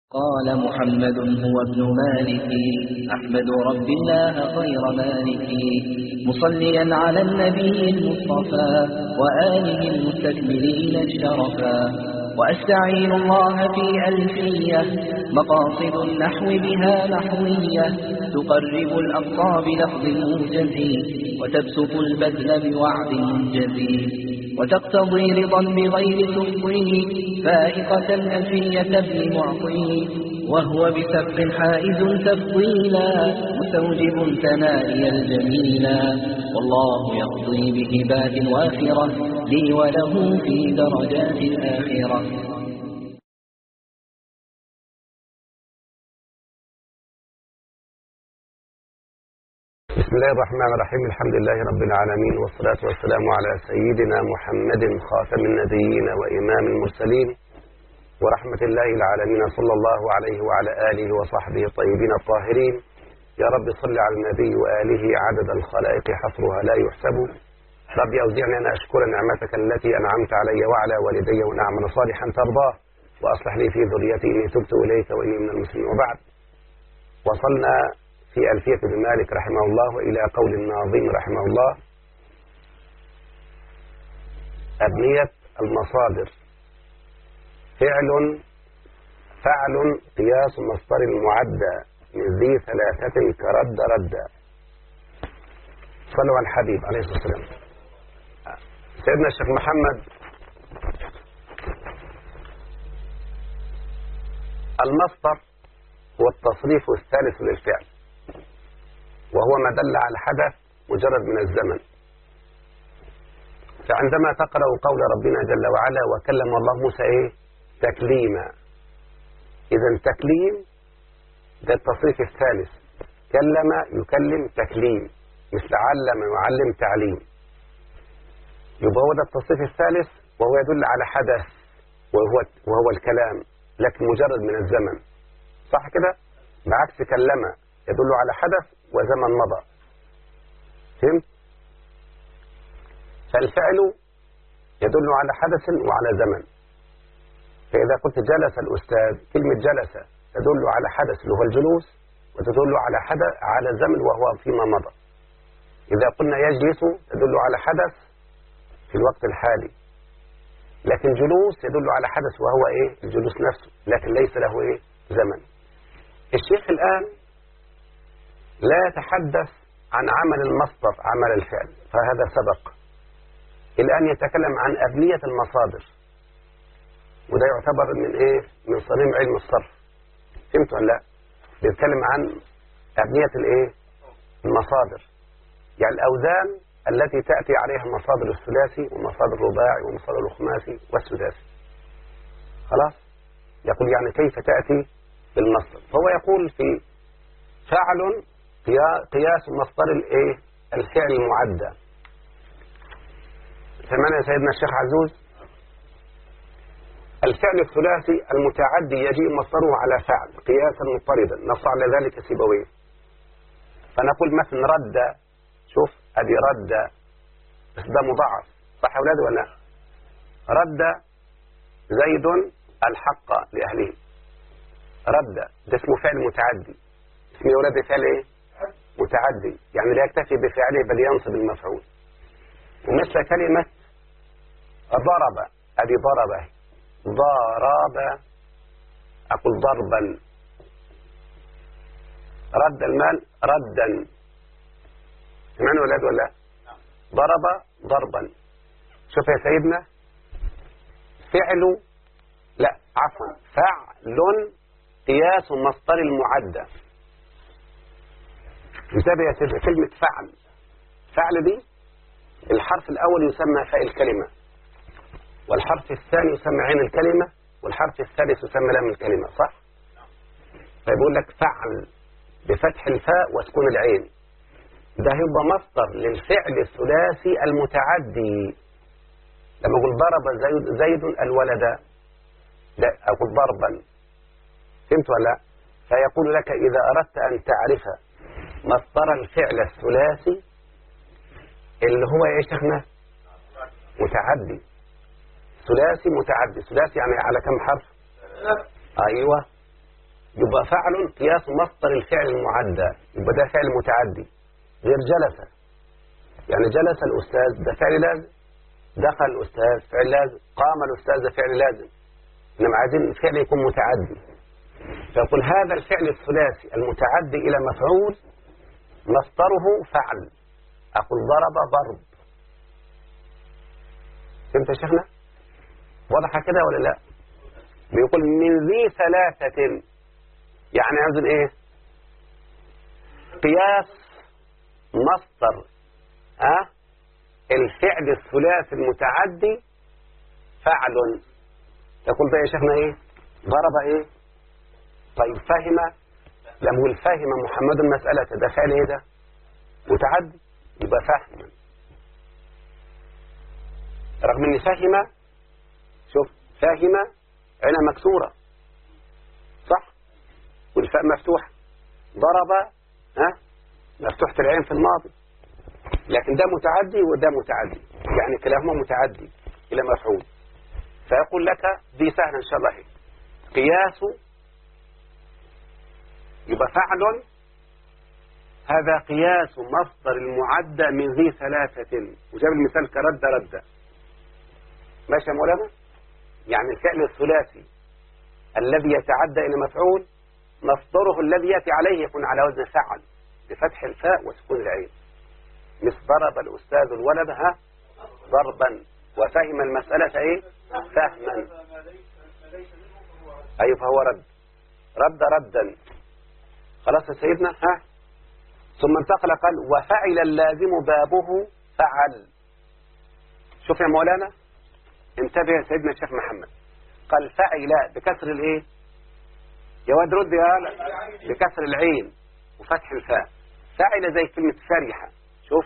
قال محمد هو ابن مالك أحمد رب الله خير مالك مصليا على النبي المصطفى وآله المستكملين الشرفا وأستعين الله في ألفية مقاصد النحو بها نحوية تقرب الأقصى بلفظ موجز وتبسط البذل بوعد منجز وتقتضي رضا بغير تفضيل فائقة ألفية ابن معطي وهو بسبق حائز تفضيلا مستوجب ثنائي الجميلا والله يقضي بهبات وافرة لي وله في درجات الآخرة. بسم الله الرحمن الرحيم. الحمد لله رب العالمين والصلاة والسلام على سيدنا محمد خاتم النبيين وإمام المرسلين ورحمة الله العالمين صلى الله عليه وعلى آله وصحبه الطيبين الطاهرين. يا رب صل على النبي وآله عدد الخلائق حصرها لا يحسب. رب أوزعني أن أشكر نعمتك التي أنعمت علي وعلى والدي وأن أعمل صالحا ترضاه وأصلح لي في ذريتي إني تبت إليك وإني من المسلمين. وبعد، وصلنا في ألفية ابن مالك رحمه الله وإلى قول الناظم رحمه الله: أبنية المصادر فعل قياس مصدر المعدى من ذي ثلاثة كرد ردا. صلوا على الحبيب عليه الصلاة والسلام. سيدنا الشيخ محمد، المصدر هو التصريف الثالث للفعل، وهو ما دل على حدث مجرد من الزمن. فعندما تقرأ قول ربنا جل وعلا: وكلم الله موسى تكليما. إذا تكليم ده التصريف الثالث، كلم يكلم تكليم، مثل علم يعلم تعليم. يبقى هو ده التصريف الثالث، وهو يدل على حدث وهو الكلام، لكن مجرد من الزمن. صح كده؟ بعكس كلم يدل على حدث وزمن مضى. فهمت؟ فالفعل يدل على حدث وعلى زمن. فإذا قلت جلس الأستاذ، كلمة جلس تدل على حدث اللي هو الجلوس، وتدل على زمن وهو فيما مضى. إذا قلنا يجلس تدل على حدث في الوقت الحالي، لكن جلوس يدل على حدث وهو الجلوس نفسه، لكن ليس له زمن. الشيخ الآن لا يتحدث عن عمل المصدر، عمل الفعل، فهذا سبق. الآن يتكلم عن أبنية المصادر، وده يعتبر من صميم علم الصرف. فهمت ولا لا؟ بيتكلم عن أبنية المصادر، يعني الأوزان التي تأتي عليها مصادر الثلاثي ومصادر الرباعي ومصادر الخماسي والسداسي. خلاص؟ يقول يعني كيف تأتي بالمصدر. فهو يقول في فعل قياس مصدر الفعل المعدى. سمعنا يا سيدنا الشيخ عزوز؟ الفعل الثلاثي المتعدي يجيء مصدره على فعل قياسا مضطردا، نص على ذلك سيبويه. فنقول مثلا رد، شوف ادي رد، بس ده مضاعف، صح يا اولاد ولا لا؟ رد زيد الحق لاهله. رد ده اسمه فعل متعدي. اسمه يا اولاد فعل متعدي، يعني لا يكتفي بفعله بل ينصب المفعول. ومثل كلمة ضرب، ادي ضرب، ضرب اقول ضربا. رد المال ردا. سمعنا ولاد ولا؟ ضرب ضربا. شوف يا سيدنا، فعل قياس مصدر المعدى. انتبه يا سيدنا، كلمة فعل دي الحرف الأول يسمى فاء الكلمة، والحرف الثاني يسمى عين الكلمة، والحرف الثالث يسمى لام الكلمة، صح؟ فيقول لك فعل بفتح الفاء وسكون العين، ده يبقى مصدر للفعل الثلاثي المتعدي. لما أقول ضرب زيد الولد، لا أقول ضربا. فهمت ولا لا؟ فيقول لك إذا أردت أن تعرف مصدر الفعل الثلاثي اللي هو يا شيخنا متعدي، ثلاثي متعدي. ثلاثي يعني على كم حرف؟ أيوة، يبقى فعل قياس مصدر الفعل المعدى، يبقى ده فعل متعدي غير جلس. يعني جلس الأستاذ ده فعل لازم، دخل الأستاذ فعل لازم، قام الأستاذ ده فعل لازم، إنما عايزين الفعل يكون متعدي. فيقول هذا الفعل الثلاثي المتعدي إلى مفعول مصدره فعل. أقول ضرب ضرب. فهمت يا شيخنا؟ واضحة كده ولا لا؟ بيقول من ذي ثلاثة، يعني عايزين ايه؟ قياس مصدر الفعل الثلاثي المتعدي فعل. يقول بقى يا شيخنا ايه؟ ضرب ايه؟ طيب فهم، لما يقول فهم محمد المسألة ده فعل ايه ده؟ متعدي، يبقى فهم. رغم ان فهم، شوف فهم عينها مكسورة صح، والفاء مفتوحة. ضرب مفتوحة العين في الماضي، لكن ده متعدي وده متعدي، يعني كلاهما متعدي إلى مفعول. فيقول لك دي سهلة إن شاء الله هي قياس، يبقى فعل، هذا قياس مصدر المعدى من ذي ثلاثة، وجاب المثال كرد رد. ماشي يا مولانا؟ يعني الفعل الثلاثي الذي يتعدى إلى مفعول مصدره الذي يأتي عليه يكون على وزن فعل بفتح الفاء وسكون العين. مثل ضرب الأستاذ الولد ضربا، وفهم المسألة ايه؟ فهما. أي فهو رد ردا. خلاص يا سيدنا. ثم انتقل قال وفعل اللازم بابه فعل. شوف يا مولانا، انتبه يا سيدنا الشيخ محمد، قال فعل بكسر الايه يا واد؟ رد يا بكسر العين وفتح الفاء. فعل زي كلمة فرحة. شوف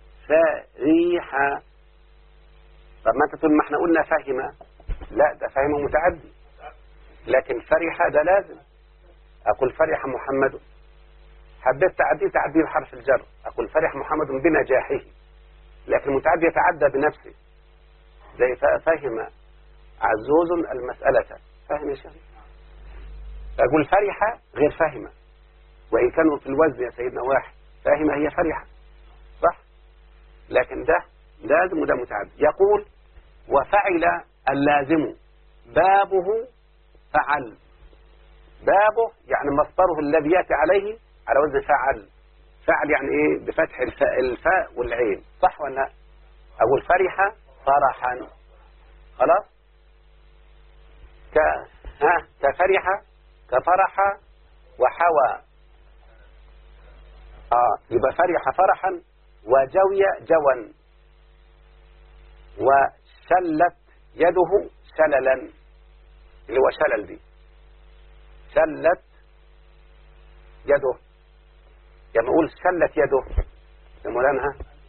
فرحة. طب ما انت تقول ما احنا قلنا فهم، لا ده فهم متعدي، لكن فرحة ده لازم. اقول فرح محمد، حبيت تعدي بحرف الجر، اقول فرح محمد بنجاحه، لكن المتعدي يتعدى بنفسه، زي فهم عزوز المسألة. فهم يا شيخ؟ أقول فرحة غير فهمة، وإن كانوا في الوزن يا سيدنا واحد. فهمة هي فرحة صح، لكن ده لازم وده متعدي. يقول وفعل اللازم بابه فعل. بابه يعني مصدره الذي يأتي عليه على وزن فعل. فعل يعني ايه؟ بفتح الفاء والعين صح ولا لا؟ أقول فرحة فرحا. خلاص؟ كفرحة كفرحة وحوى. يبقى فرح فرحا، وجوي جوا، وشلت يده شللا، اللي هو شلل دي. شلت يده، يعني نقول شلت يده يا مولانا.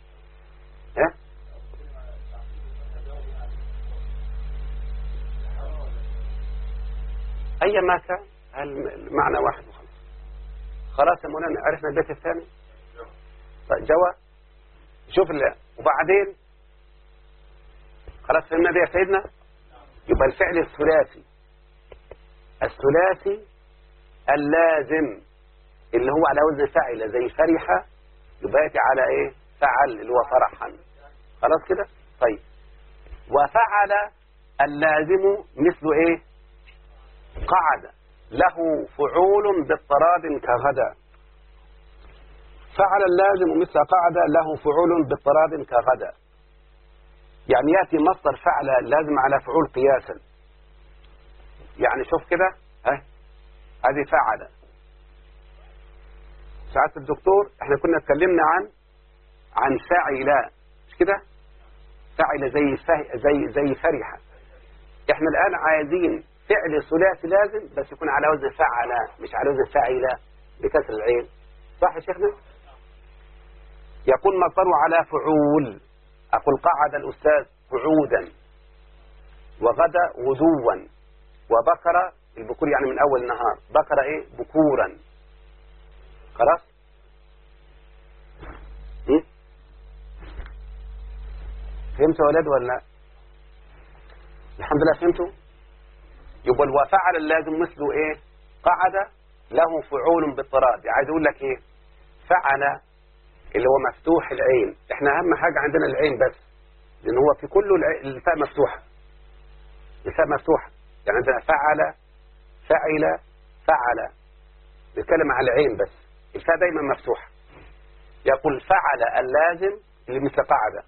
أي ما كان المعنى واحد وخلاص. خلاص يا مولانا عرفنا البيت الثاني. طيب جوا. شوف الله. وبعدين خلاص فهمنا ده يا سيدنا. يبقى الفعل الثلاثي اللازم اللي هو على وزن فاعل زي فرحة، يبقى يأتي على ايه؟ فعل اللي هو فرحا. خلاص كده. طيب وفعل اللازم مثل ايه؟ قعد له فعول باضطراد كغدا. فعل اللازم مثل قعد له فعول باضطراد كغدا، يعني يأتي مصدر فعل لازم على فعول قياسا. يعني شوف كده هذه فعل. ساعات الدكتور احنا كنا اتكلمنا عن فاعل، مش كده؟ فاعل زي فرحة. احنا الآن عايزين فعل ثلاثي لازم بس يكون على وزن فعل، مش على وزن فاعل بكسر العين. صح يا شيخنا؟ يكون مصدره على فعول. أقول قعد الأستاذ فعودا، وغدا غدوا، وبكر البكور يعني من أول النهار، بكر إيه؟ بكورا. خلاص؟ فهمتوا يا ولاد ولا لا؟ الحمد لله فهمتوا؟ يبقى وفعل اللازم مثله إيه؟ قعد له فعول باضطراد. عايز أقول لك إيه؟ فعل اللي هو مفتوح العين، إحنا أهم حاجة عندنا العين بس، لأن هو في كله الفاء مفتوحة، الفاء مفتوحة. يعني عندنا فعل، فعل، فعل، بيتكلم على العين بس، الفاء دايما مفتوحة. يقول فعل اللازم اللي مثل قعد،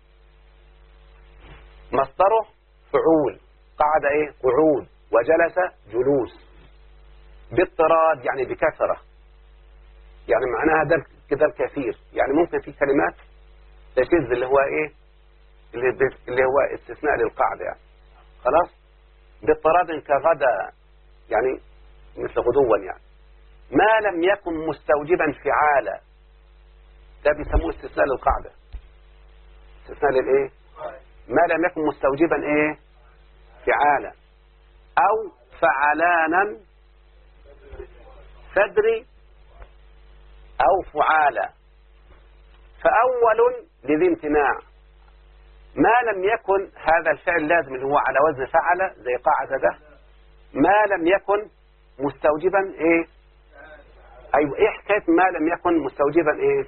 مصدره فعول، قعد إيه؟ قعود، وجلس جلوس، باضطراد يعني بكثرة، يعني معناها ده كده الكثير. يعني ممكن في كلمات تشذ اللي هو إيه؟ اللي هو استثناء للقاعدة يعني. خلاص. باضطراد كغدا يعني مثل غدوا يعني. ما لم يكن مستوجبا فعالا، ده بيسموه استثناء للقاعدة. استثناء للإيه؟ ما لم يكن مستوجبا إيه؟ فعالا، أو فعلانا فدري، أو فعالا. فأول لذي امتناع، ما لم يكن هذا الفعل لازم اللي هو على وزن فعل زي قاعدة ده، ما لم يكن مستوجبا إيه؟ أيوة، إيه حكاية ما لم يكن مستوجبا إيه؟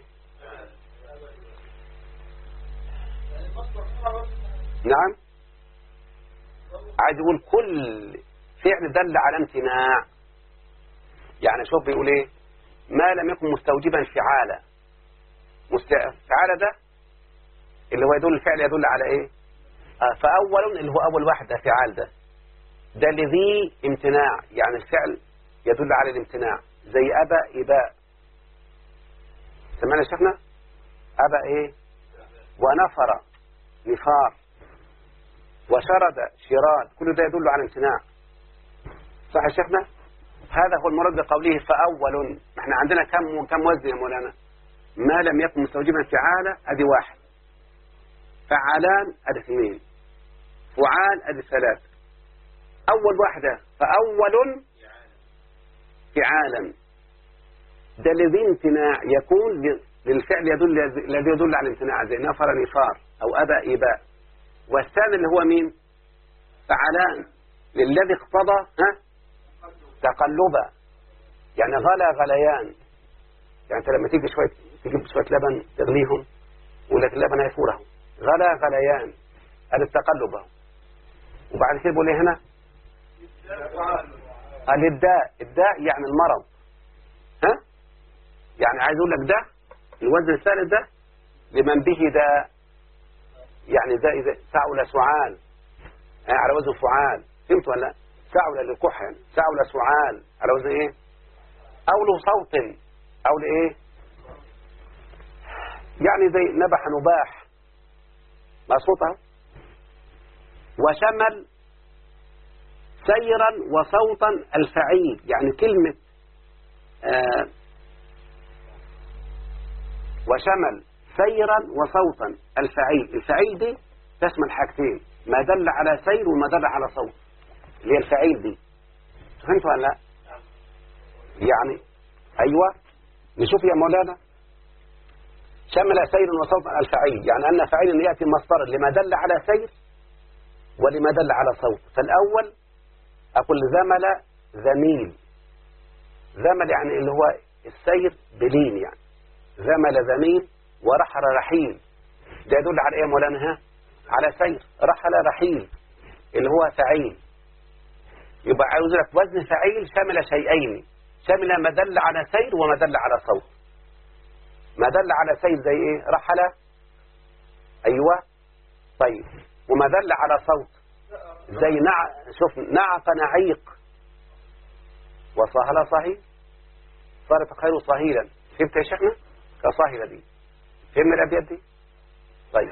نعم، عايز يقول كل فعل دل على امتناع. يعني شوف بيقول ايه؟ ما لم يكن مستوجبا فعالا. فعالا ده اللي هو يدل الفعل يدل على ايه؟ فأول اللي هو أول واحد ده فعال ده لذي امتناع، يعني الفعل يدل على الامتناع، زي أبى إباء. سمعنا يا شيخنا؟ أبى ايه؟ ونفر نفار، وشرد شراد، كل ده يدل على امتناع. صح يا شيخنا؟ هذا هو المراد بقوله فأول. احنا عندنا كم وزن يا مولانا؟ ما لم يكن مستوجبا فعالة ادي واحد، فعلان ادي اثنين، فعال ادي ثلاث. اول واحدة فأول فعالا، ده الذي امتناع يكون للفعل الذي يدل على الامتناع، زي نفر نفار او ابى اباء. والثاني اللي هو مين؟ فعلان للذي اقتضى تقلبا، يعني غلا غليان. يعني انت لما تيجي تجيب شويه لبن تغليهم ولك اللبن هيفوره، غلا غليان هذا التقلب. وبعد كده بيقول ايه هنا؟ الداء يعني المرض. يعني عايز اقول لك ده الوزن الثالث ده لمن به داء، يعني ده إذا سعل سعال على وزن فعال. فهمت ولا لا؟ سعل للكح يعني، سعل سعال على وزن ايه؟ او له صوت، او لايه؟ يعني زي نبح نباح ما صوته. وشمل سيرا وصوتا الفعيل، يعني كلمة وشمل سيرا وصوتا الفعيل. الفعيل دي تشمل حاجتين، ما دل على سير وما دل على صوت، اللي هي الفعيل دي. فهمت ولا لا؟ يعني ايوه، نشوف يا مولانا. شمل سير وصوتا الفعيل، يعني ان فعيل ياتي مصدرا لما دل على سير ولما دل على صوت. فالاول اقول زمل زميل، زمل يعني اللي هو السير بلين، يعني زمل زميل، ورحل رحيل، ده يدل على ايه يا مولانا؟ على سير. رحل رحيل اللي هو فعيل. يبقى عاوز لك وزن فعيل شمل شيئين، شمل ما دل على سير وما دل على صوت. ما دل على سير زي ايه؟ رحل، ايوه طيب. وما دل على صوت زي شوف نعق نعيق، وصهل صهيل، صارت خير صهيلا. فهمت يا شيخنا؟ كصاهلة دي، فهمنا الأبيات دي؟ طيب،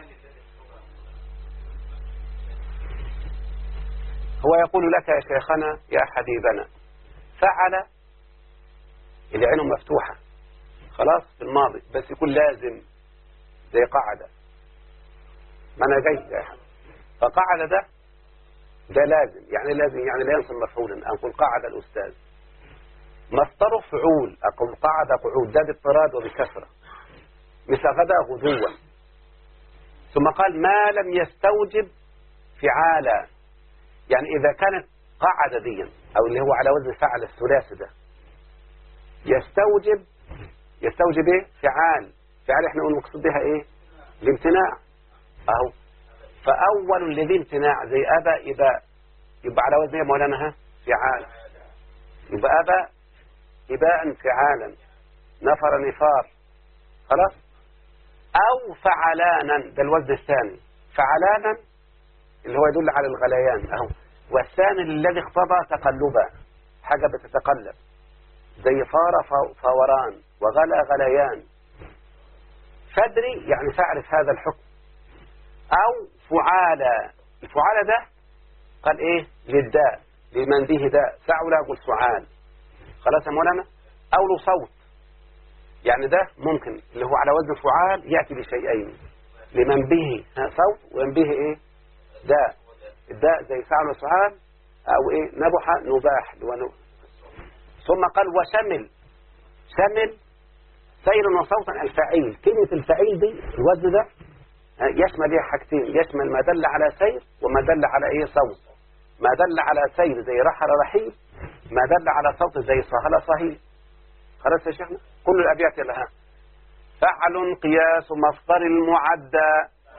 هو يقول لك يا شيخنا يا حبيبنا فعل اللي عينه مفتوحة خلاص في الماضي، بس يكون لازم زي قعد. ما أنا جاي يا حبيبي. فقعد ده لازم، يعني لازم يعني لا ينصب مفعولا. أقول قعد الأستاذ، مصدره فعول. أقول قعد قعود، ده باضطراد وبكثرة، مثل غدا غدوة. ثم قال ما لم يستوجب فعالا، يعني إذا كانت قعد ديا أو اللي هو على وزن فعل الثلاثي ده يستوجب ايه؟ فعال احنا نقول مقصود بها ايه؟ الامتناع اهو. فاول الذي امتناع زي ابى اباء، يبقى على وزن مولانا ها فعال، يبقى ابى اباء فعالا، نفر نفار، خلاص. او فعلانا، ده الوزن الثاني، فعلانا اللي هو يدل على الغليان اهو. والثاني الذي اقتضى تقلبا، حاجة بتتقلب، زي فار فوران، وغلا غليان. فادري يعني فاعرف هذا الحكم. او فعالة، الفعالة ده قال ايه؟ للداء، لمن به داء، فعل اقول فعال، خلاص يا مولانا. او له صوت، يعني ده ممكن اللي هو على وزن فعال يأتي بشيئين، لمن به صوت ومن به ايه؟ داء. الداء زي فعل وفعال، او ايه؟ نبح نباح. ثم قال وشمل، شمل سير وصوتا الفعيل. كلمة الفعيل دي الوزن ده يشمل ليه حاجتين، يشمل ما دل على سير وما دل على ايه؟ صوت. ما دل على سير زي رحل رحيل، ما دل على صوت زي صهل صهيل. خلاص يا شيخنا، كل الابيات لها. فعل قياس مصدر المعدى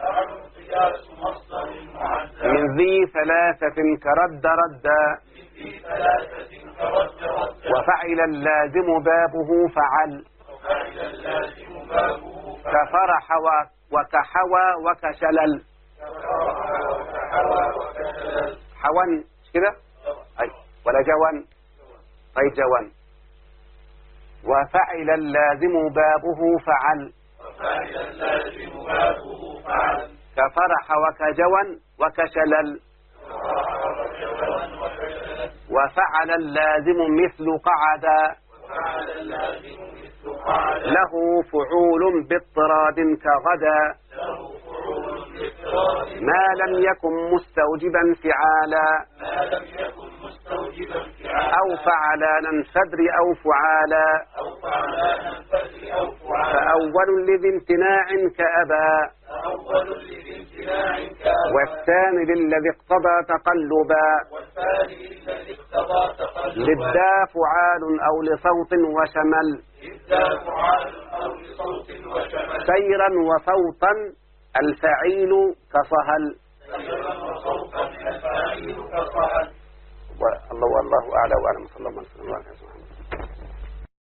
من ذي ثلاثة كرد ردا، وفعل اللازم بابه فعل، كفرح وكحوى وكشلل. حون كده أي ولا جوان؟ طيب جوان. وفعل اللازم بابه فعل، كفرح وكجوان وكشلل. وفعل اللازم مثل قعدا، له فعول باضطراد كغدا، ما لم يكن مستوجبا فعالا، أو فعلانا فدر أو فعالا. فأول لذي امتناع كأبا، والثاني للذي اقتضى تقلبا، للدا فعال أو لصوت وشمل، سيرا وصوتا الفعيل كصهل. الله والله أعلى وأعلم. صلى الله عليه وسلم.